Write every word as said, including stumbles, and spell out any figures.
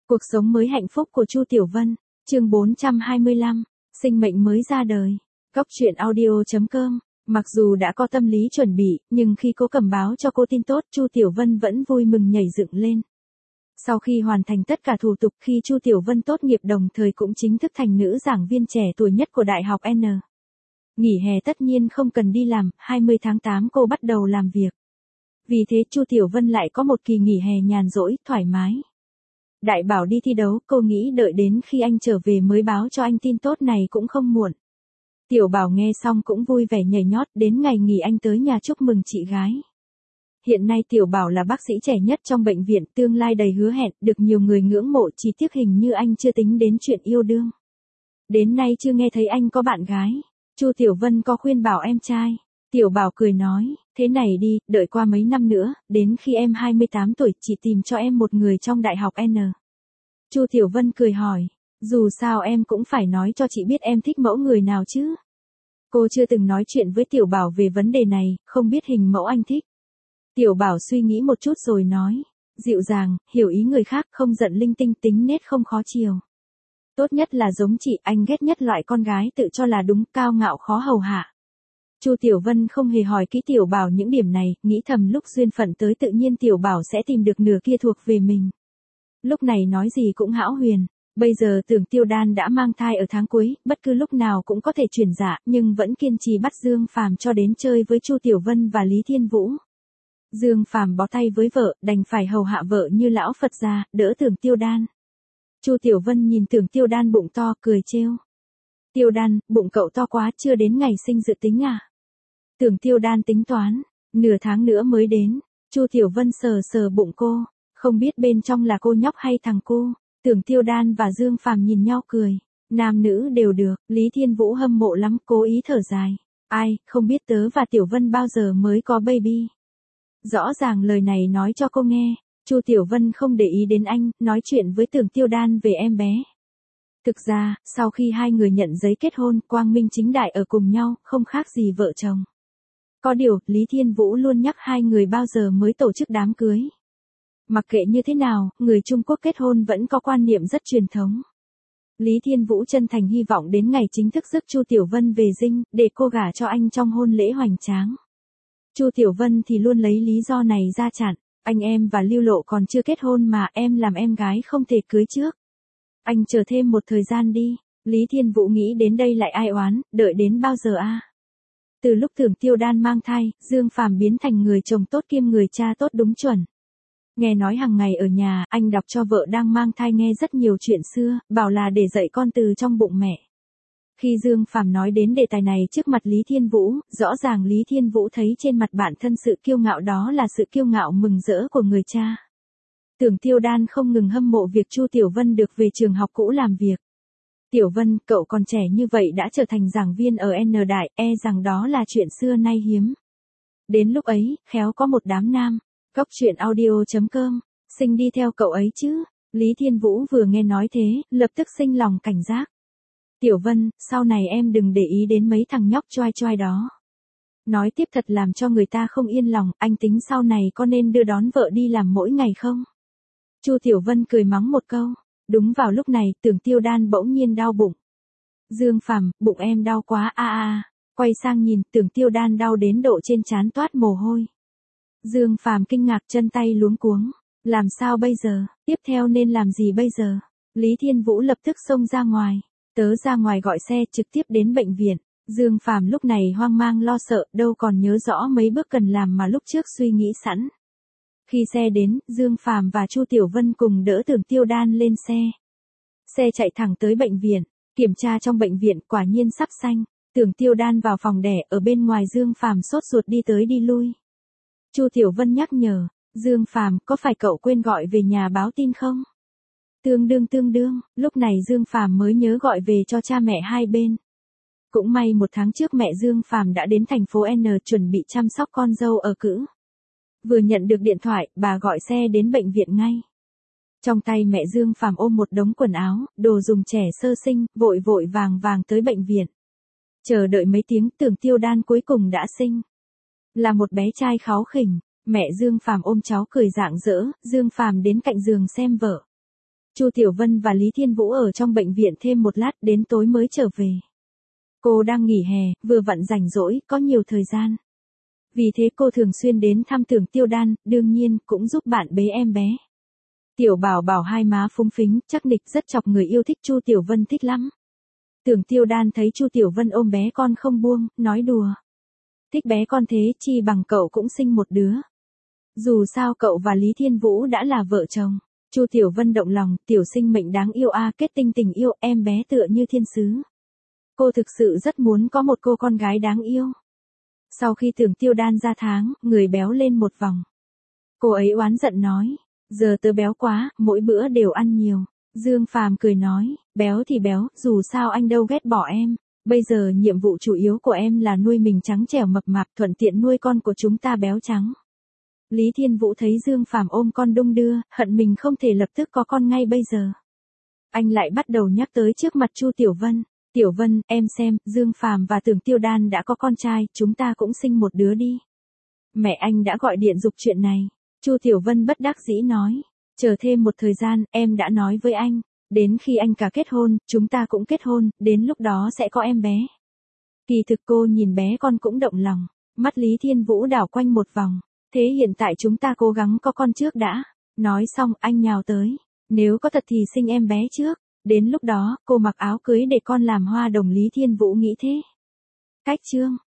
Cuộc sống mới hạnh phúc của Chu Tiểu Vân, chương bốn trăm hai mươi lăm, sinh mệnh mới ra đời. Góc truyện audio chấm com. Mặc dù đã có tâm lý chuẩn bị, nhưng khi cô cầm báo cho cô tin tốt, Chu Tiểu Vân vẫn vui mừng nhảy dựng lên. Sau khi hoàn thành tất cả thủ tục, khi Chu Tiểu Vân tốt nghiệp đồng thời cũng chính thức thành nữ giảng viên trẻ tuổi nhất của Đại học N. Nghỉ hè tất nhiên không cần đi làm, hai mươi tháng tám cô bắt đầu làm việc. Vì thế Chu Tiểu Vân lại có một kỳ nghỉ hè nhàn rỗi, thoải mái. Đại bảo đi thi đấu, cô nghĩ đợi đến khi anh trở về mới báo cho anh tin tốt này cũng không muộn. Tiểu bảo nghe xong cũng vui vẻ nhảy nhót, đến ngày nghỉ anh tới nhà chúc mừng chị gái. Hiện nay Tiểu bảo là bác sĩ trẻ nhất trong bệnh viện, tương lai đầy hứa hẹn, được nhiều người ngưỡng mộ, chỉ tiếc hình như anh chưa tính đến chuyện yêu đương. Đến nay chưa nghe thấy anh có bạn gái. Chu Tiểu Vân có khuyên bảo em trai. Tiểu bảo cười nói, thế này đi, đợi qua mấy năm nữa, đến khi em hai mươi tám tuổi, chị tìm cho em một người trong Đại học N. Chu Tiểu Vân cười hỏi, dù sao em cũng phải nói cho chị biết em thích mẫu người nào chứ. Cô chưa từng nói chuyện với Tiểu bảo về vấn đề này, không biết hình mẫu anh thích. Tiểu bảo suy nghĩ một chút rồi nói, dịu dàng, hiểu ý người khác, không giận linh tinh, tính nết không khó chiều. Tốt nhất là giống chị, anh ghét nhất loại con gái tự cho là đúng, cao ngạo khó hầu hạ. Chu Tiểu Vân không hề hỏi kỹ Tiểu bảo những điểm này, nghĩ thầm lúc duyên phận tới tự nhiên Tiểu bảo sẽ tìm được nửa kia thuộc về mình. Lúc này nói gì cũng hão huyền, bây giờ tưởng Tiêu Đan đã mang thai ở tháng cuối, bất cứ lúc nào cũng có thể chuyển dạ, nhưng vẫn kiên trì bắt Dương Phàm cho đến chơi với Chu Tiểu Vân và Lý Thiên Vũ. Dương Phàm bó tay với vợ, đành phải hầu hạ vợ như lão Phật gia, đỡ tưởng Tiêu Đan. Chu Tiểu Vân nhìn tưởng Tiêu Đan bụng to, cười trêu. Tiêu Đan, bụng cậu to quá, chưa đến ngày sinh dự tính à? Tưởng Tiêu Đan tính toán, nửa tháng nữa mới đến. Chu Tiểu Vân sờ sờ bụng cô, không biết bên trong là cô nhóc hay thằng cô. Tưởng Tiêu Đan và Dương Phàm nhìn nhau cười, nam nữ đều được. Lý Thiên Vũ hâm mộ lắm, cố ý thở dài, ai, không biết tớ và Tiểu Vân bao giờ mới có baby. Rõ ràng lời này nói cho cô nghe. Chu Tiểu Vân không để ý đến anh, nói chuyện với Tưởng Tiêu Đan về em bé. Thực ra, sau khi hai người nhận giấy kết hôn, quang minh chính đại ở cùng nhau, không khác gì vợ chồng. Có điều, Lý Thiên Vũ luôn nhắc hai người bao giờ mới tổ chức đám cưới. Mặc kệ như thế nào, người Trung Quốc kết hôn vẫn có quan niệm rất truyền thống. Lý Thiên Vũ chân thành hy vọng đến ngày chính thức rước Chu Tiểu Vân về dinh, để cô gả cho anh trong hôn lễ hoành tráng. Chu Tiểu Vân thì luôn lấy lý do này ra chặn, anh em và Lưu Lộ còn chưa kết hôn mà, em làm em gái không thể cưới trước. Anh chờ thêm một thời gian đi. Lý Thiên Vũ nghĩ đến đây lại ai oán, đợi đến bao giờ a? À? Từ lúc tưởng Tiêu Đan mang thai, Dương Phàm biến thành người chồng tốt kiêm người cha tốt đúng chuẩn. Nghe nói hàng ngày ở nhà, anh đọc cho vợ đang mang thai nghe rất nhiều chuyện xưa, bảo là để dạy con từ trong bụng mẹ. Khi Dương Phàm nói đến đề tài này trước mặt Lý Thiên Vũ, rõ ràng Lý Thiên Vũ thấy trên mặt bản thân sự kiêu ngạo đó là sự kiêu ngạo mừng rỡ của người cha. Tưởng Tiêu Đan không ngừng hâm mộ việc Chu Tiểu Vân được về trường học cũ làm việc. Tiểu Vân, cậu còn trẻ như vậy đã trở thành giảng viên ở N Đại, e rằng đó là chuyện xưa nay hiếm. Đến lúc ấy, khéo có một đám nam. Góc truyện audio chấm com, sinh đi theo cậu ấy chứ. Lý Thiên Vũ vừa nghe nói thế, lập tức sinh lòng cảnh giác. Tiểu Vân, sau này em đừng để ý đến mấy thằng nhóc choai choai đó. Nói tiếp thật làm cho người ta không yên lòng, anh tính sau này có nên đưa đón vợ đi làm mỗi ngày không? Chu Tiểu Vân cười mắng một câu. Đúng vào lúc này, Tưởng Tiêu Đan bỗng nhiên đau bụng. Dương Phàm, bụng em đau quá a a. Quay sang nhìn, Tưởng Tiêu Đan đau đến độ trên trán toát mồ hôi. Dương Phàm kinh ngạc, chân tay luống cuống. Làm sao bây giờ, tiếp theo nên làm gì bây giờ? Lý Thiên Vũ lập tức xông ra ngoài. Tớ ra ngoài gọi xe trực tiếp đến bệnh viện. Dương Phàm lúc này hoang mang lo sợ, đâu còn nhớ rõ mấy bước cần làm mà lúc trước suy nghĩ sẵn. Khi xe đến, Dương Phàm và Chu Tiểu Vân cùng đỡ Tưởng Tiêu Đan lên xe. Xe chạy thẳng tới bệnh viện, kiểm tra trong bệnh viện, quả nhiên sắp sanh. Tưởng Tiêu Đan vào phòng đẻ, ở bên ngoài Dương Phàm sốt ruột đi tới đi lui. Chu Tiểu Vân nhắc nhở, Dương Phàm, có phải cậu quên gọi về nhà báo tin không? Tương đương tương đương, lúc này Dương Phàm mới nhớ gọi về cho cha mẹ hai bên. Cũng may một tháng trước mẹ Dương Phàm đã đến thành phố N chuẩn bị chăm sóc con dâu ở cữ. Vừa nhận được điện thoại, bà gọi xe đến bệnh viện ngay. Trong tay mẹ Dương Phàm ôm một đống quần áo, đồ dùng trẻ sơ sinh, vội vội vàng vàng tới bệnh viện. Chờ đợi mấy tiếng, Tưởng Tiêu Đan cuối cùng đã sinh. Là một bé trai kháu khỉnh, mẹ Dương Phàm ôm cháu cười rạng rỡ, Dương Phàm đến cạnh giường xem vợ. Chu Tiểu Vân và Lý Thiên Vũ ở trong bệnh viện thêm một lát, đến tối mới trở về. Cô đang nghỉ hè, vừa vặn rảnh rỗi, có nhiều thời gian. Vì thế cô thường xuyên đến thăm Tưởng Tiêu Đan, đương nhiên cũng giúp bạn bế em bé. Tiểu Bảo Bảo hai má phúng phính, chắc nịch rất chọc người yêu thích, Chu Tiểu Vân thích lắm. Tưởng Tiêu Đan thấy Chu Tiểu Vân ôm bé con không buông, nói đùa. Thích bé con thế chi bằng cậu cũng sinh một đứa. Dù sao cậu và Lý Thiên Vũ đã là vợ chồng. Chu Tiểu Vân động lòng, tiểu sinh mệnh đáng yêu a, kết tinh tình yêu, em bé tựa như thiên sứ. Cô thực sự rất muốn có một cô con gái đáng yêu. Sau khi Tưởng Tiêu Đan ra tháng, người béo lên một vòng. Cô ấy oán giận nói, giờ tớ béo quá, mỗi bữa đều ăn nhiều. Dương Phàm cười nói, béo thì béo, dù sao anh đâu ghét bỏ em. Bây giờ nhiệm vụ chủ yếu của em là nuôi mình trắng trẻo mập mạp, thuận tiện nuôi con của chúng ta béo trắng. Lý Thiên Vũ thấy Dương Phàm ôm con đung đưa, hận mình không thể lập tức có con ngay bây giờ. Anh lại bắt đầu nhắc tới trước mặt Chu Tiểu Vân. Tiểu Vân, em xem, Dương Phàm và Tưởng Tiêu Đan đã có con trai, chúng ta cũng sinh một đứa đi. Mẹ anh đã gọi điện giục chuyện này. Chu Tiểu Vân bất đắc dĩ nói, chờ thêm một thời gian, em đã nói với anh, đến khi anh cả kết hôn, chúng ta cũng kết hôn, đến lúc đó sẽ có em bé. Kỳ thực cô nhìn bé con cũng động lòng, mắt Lý Thiên Vũ đảo quanh một vòng, thế hiện tại chúng ta cố gắng có con trước đã. Nói xong anh nhào tới, nếu có thật thì sinh em bé trước, đến lúc đó cô mặc áo cưới để con làm hoa đồng. Lý Thiên Vũ nghĩ thế. Cách chương